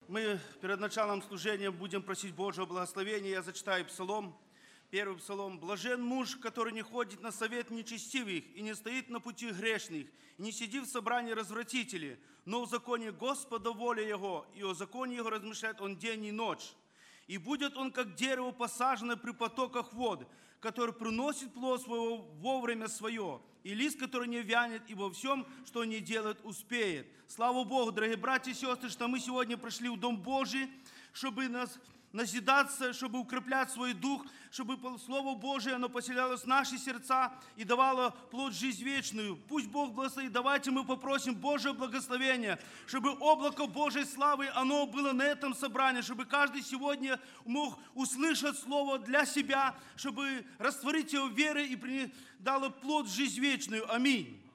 Мы перед началом служения будем просить Божьего благословения. Я зачитаю псалом. Первый псалом. «Блажен муж, который не ходит на совет нечестивых, и не стоит на пути грешных, и не сидит в собрании развратителей, но в законе Господа воля его, и о законе его размышляет он день и ночь. И будет он, как дерево, посаженное при потоках вод, который приносит плод своего вовремя свое, и лист, который не вянет, и во всем, что не делает, успеет». Слава Богу, дорогие братья и сестры, что мы сегодня пришли в Дом Божий, чтобы нас назидаться, чтобы укреплять свой дух, чтобы Слово Божие, оно поселялось в наши сердца и давало плод жизнь вечную. Пусть Бог благословит. Давайте мы попросим Божье благословение, чтобы облако Божьей славы, оно было на этом собрании, чтобы каждый сегодня мог услышать Слово для себя, чтобы растворить его верой и дало плод жизнь вечную. Аминь.